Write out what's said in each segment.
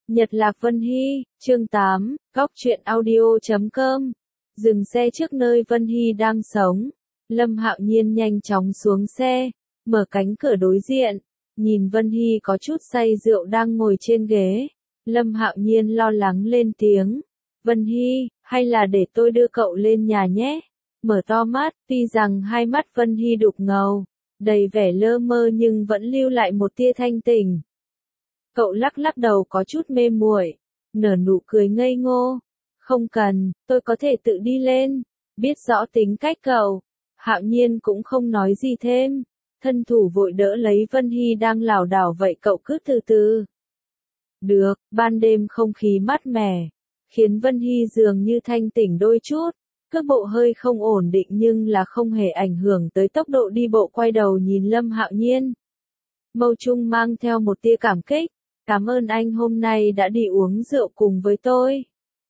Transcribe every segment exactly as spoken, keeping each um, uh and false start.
Nhật Lạc Vân Hy, chương tám, góc truyện audio chấm com. Dừng xe trước nơi Vân Hy đang sống. Lâm Hạo Nhiên nhanh chóng xuống xe, mở cánh cửa đối diện, nhìn Vân Hy có chút say rượu đang ngồi trên ghế. Lâm Hạo Nhiên lo lắng lên tiếng. Vân Hy, hay là để tôi đưa cậu lên nhà nhé? Mở to mắt, tuy rằng hai mắt Vân Hy đục ngầu, đầy vẻ lơ mơ nhưng vẫn lưu lại một tia thanh tỉnh. Cậu lắc lắc đầu có chút mê muội, nở nụ cười ngây ngô. Không cần, tôi có thể tự đi lên. Biết rõ tính cách cậu, Hạo Nhiên cũng không nói gì thêm. Thân thủ vội đỡ lấy Vân Hy đang lảo đảo, vậy cậu cứ từ từ. Được, ban đêm không khí mát mẻ, khiến Vân Hy dường như thanh tỉnh đôi chút. Cước bộ hơi không ổn định nhưng là không hề ảnh hưởng tới tốc độ đi bộ, quay đầu nhìn Lâm Hạo Nhiên. Mâu trung mang theo một tia cảm kích. Cảm ơn anh hôm nay đã đi uống rượu cùng với tôi.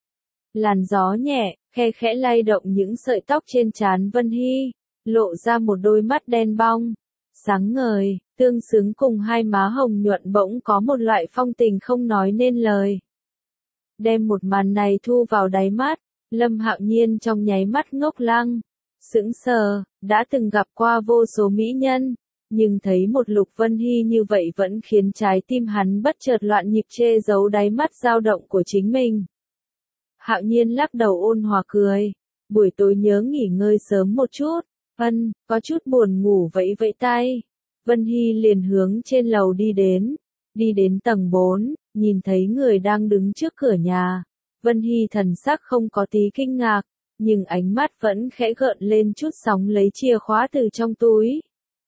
Làn gió nhẹ, khe khẽ lay động những sợi tóc trên trán Vân Hy, lộ ra một đôi mắt đen bong, sáng ngời, tương xứng cùng hai má hồng nhuận, bỗng có một loại phong tình không nói nên lời. Đem một màn này thu vào đáy mắt, Lâm Hạo Nhiên trong nháy mắt ngốc lăng, sững sờ, đã từng gặp qua vô số mỹ nhân. Nhưng thấy một Lục Vân Hy như vậy vẫn khiến trái tim hắn bất chợt loạn nhịp, che giấu đáy mắt dao động của chính mình. Hạo Nhiên lắc đầu ôn hòa cười. Buổi tối nhớ nghỉ ngơi sớm một chút. Vân, có chút buồn ngủ vẫy vẫy tay. Vân Hy liền hướng trên lầu đi đến. Đi đến tầng bốn, nhìn thấy người đang đứng trước cửa nhà. Vân Hy thần sắc không có tí kinh ngạc, nhưng ánh mắt vẫn khẽ gợn lên chút sóng, lấy chìa khóa từ trong túi.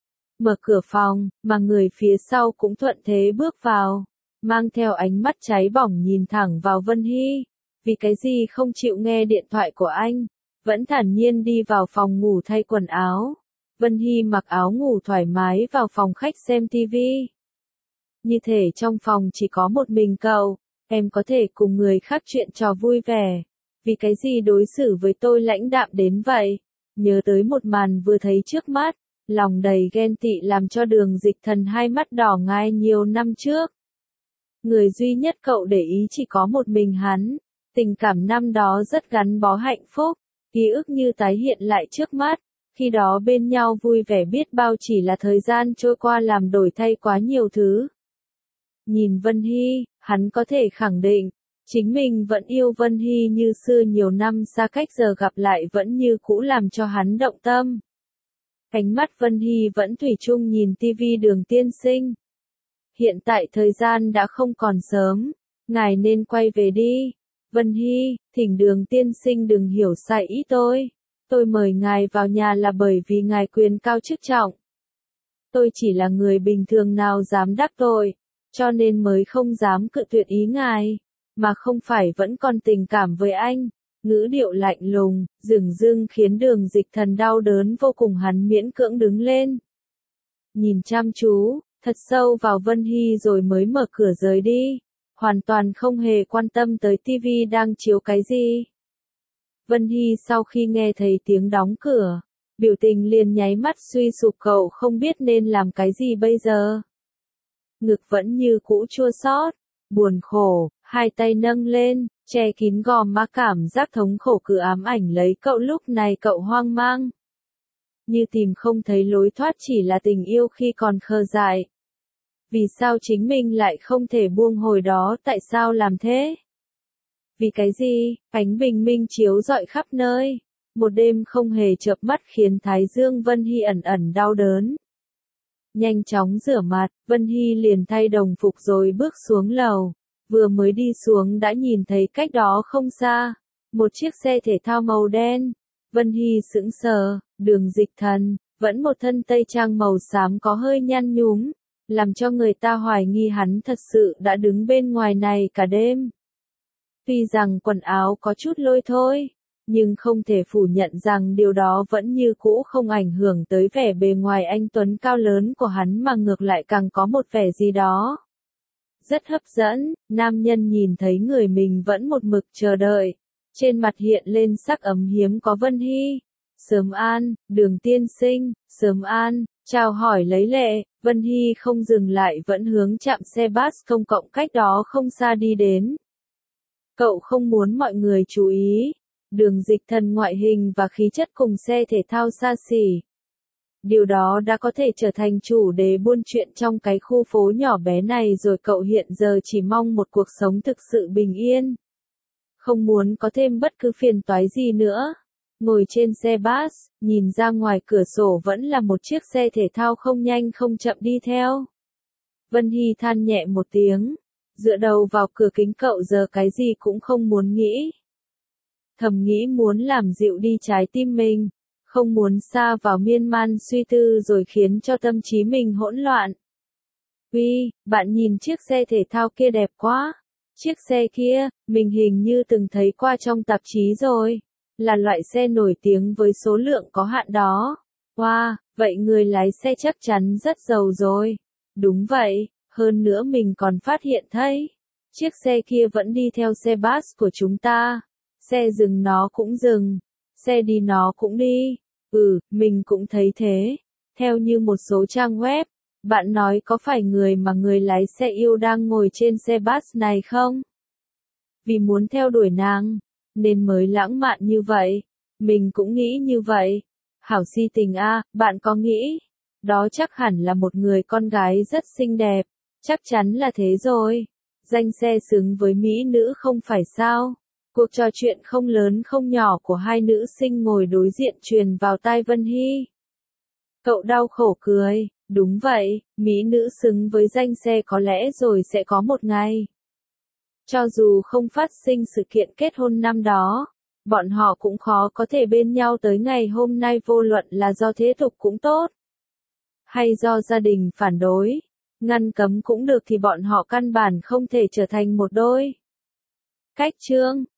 Mở cửa phòng, mà người phía sau cũng thuận thế bước vào, mang theo ánh mắt cháy bỏng nhìn thẳng vào Vân Hy. Vì cái gì không chịu nghe điện thoại của anh, vẫn thản nhiên đi vào phòng ngủ thay quần áo. Vân Hy mặc áo ngủ thoải mái vào phòng khách xem tivi. Như thể trong phòng chỉ có một mình cậu, em có thể cùng người khác chuyện trò vui vẻ. Vì cái gì đối xử với tôi lãnh đạm đến vậy? Nhớ tới một màn vừa thấy trước mắt, lòng đầy ghen tị làm cho Đường Dịch Thần hai mắt đỏ ngai nhiều năm trước. Người duy nhất cậu để ý chỉ có một mình hắn, tình cảm năm đó rất gắn bó hạnh phúc, ký ức như tái hiện lại trước mắt, khi đó bên nhau vui vẻ biết bao, chỉ là thời gian trôi qua làm đổi thay quá nhiều thứ. Nhìn Vân Hy, hắn có thể khẳng định, chính mình vẫn yêu Vân Hy như xưa, nhiều năm xa cách giờ gặp lại vẫn như cũ làm cho hắn động tâm. Ánh mắt Vân Hy vẫn thủy chung nhìn tivi. Đường tiên sinh. Hiện tại thời gian đã không còn sớm, ngài nên quay về đi. Vân Hy, thỉnh Đường tiên sinh đừng hiểu sai ý tôi. Tôi mời ngài vào nhà là bởi vì ngài quyền cao chức trọng. Tôi chỉ là người bình thường nào dám đắc tội, cho nên mới không dám cự tuyệt ý ngài, mà không phải vẫn còn tình cảm với anh. Ngữ điệu lạnh lùng, dửng dưng khiến Đường Dịch Thần đau đớn vô cùng, hắn miễn cưỡng đứng lên. Nhìn chăm chú, thật sâu vào Vân Hy rồi mới mở cửa rời đi, hoàn toàn không hề quan tâm tới tivi đang chiếu cái gì. Vân Hy sau khi nghe thấy tiếng đóng cửa, biểu tình liền nháy mắt suy sụp, cậu không biết nên làm cái gì bây giờ. Ngực vẫn như cũ chua xót, buồn khổ, hai tay nâng lên, che kín gò má, cảm giác thống khổ cứ ám ảnh lấy cậu. Lúc này cậu hoang mang, như tìm không thấy lối thoát, chỉ là tình yêu khi còn khờ dại. Vì sao chính mình lại không thể buông hồi đó, tại sao làm thế? Vì cái gì? Ánh bình minh chiếu rọi khắp nơi, một đêm không hề chợp mắt khiến thái dương Vân Hy ẩn ẩn đau đớn. Nhanh chóng rửa mặt, Vân Hy liền thay đồng phục rồi bước xuống lầu. Vừa mới đi xuống đã nhìn thấy cách đó không xa, một chiếc xe thể thao màu đen. Vân Hy sững sờ, Đường Dịch Thần, vẫn một thân tây trang màu xám có hơi nhăn nhúm, làm cho người ta hoài nghi hắn thật sự đã đứng bên ngoài này cả đêm. Tuy rằng quần áo có chút lôi thôi, nhưng không thể phủ nhận rằng điều đó vẫn như cũ không ảnh hưởng tới vẻ bề ngoài anh tuấn cao lớn của hắn, mà ngược lại càng có một vẻ gì đó rất hấp dẫn. Nam nhân nhìn thấy người mình vẫn một mực chờ đợi, trên mặt hiện lên sắc ấm hiếm có. Vân Hy, sớm an, Đường tiên sinh, sớm an, chào hỏi lấy lệ. Vân Hy không dừng lại vẫn hướng trạm xe bus công cộng cách đó không xa đi đến. Cậu không muốn mọi người chú ý. Đường Dịch Thần ngoại hình và khí chất cùng xe thể thao xa xỉ. Điều đó đã có thể trở thành chủ đề buôn chuyện trong cái khu phố nhỏ bé này rồi, cậu hiện giờ chỉ mong một cuộc sống thực sự bình yên. Không muốn có thêm bất cứ phiền toái gì nữa. Ngồi trên xe bus, nhìn ra ngoài cửa sổ vẫn là một chiếc xe thể thao không nhanh không chậm đi theo. Vân Hy than nhẹ một tiếng, dựa đầu vào cửa kính, cậu giờ cái gì cũng không muốn nghĩ. Thầm nghĩ muốn làm dịu đi trái tim mình, không muốn sa vào miên man suy tư rồi khiến cho tâm trí mình hỗn loạn. Uy, bạn nhìn chiếc xe thể thao kia đẹp quá. Chiếc xe kia, mình hình như từng thấy qua trong tạp chí rồi. Là loại xe nổi tiếng với số lượng có hạn đó. Wow, vậy người lái xe chắc chắn rất giàu rồi. Đúng vậy, hơn nữa mình còn phát hiện thấy. Chiếc xe kia vẫn đi theo xe bus của chúng ta. Xe dừng nó cũng dừng. Xe đi nó cũng đi. Ừ, mình cũng thấy thế. Theo như một số trang web, bạn nói có phải người mà người lái xe yêu đang ngồi trên xe bus này không? Vì muốn theo đuổi nàng, nên mới lãng mạn như vậy. Mình cũng nghĩ như vậy. Hảo si tình a, bạn có nghĩ? Đó chắc hẳn là một người con gái rất xinh đẹp. Chắc chắn là thế rồi. Danh xe xứng với mỹ nữ không phải sao? Cuộc trò chuyện không lớn không nhỏ của hai nữ sinh ngồi đối diện truyền vào tai Vân Hy. Cậu đau khổ cười, đúng vậy, mỹ nữ xứng với danh xe có lẽ rồi sẽ có một ngày. Cho dù không phát sinh sự kiện kết hôn năm đó, bọn họ cũng khó có thể bên nhau tới ngày hôm nay, vô luận là do thế tục cũng tốt, hay do gia đình phản đối, ngăn cấm cũng được thì bọn họ căn bản không thể trở thành một đôi. Cách chương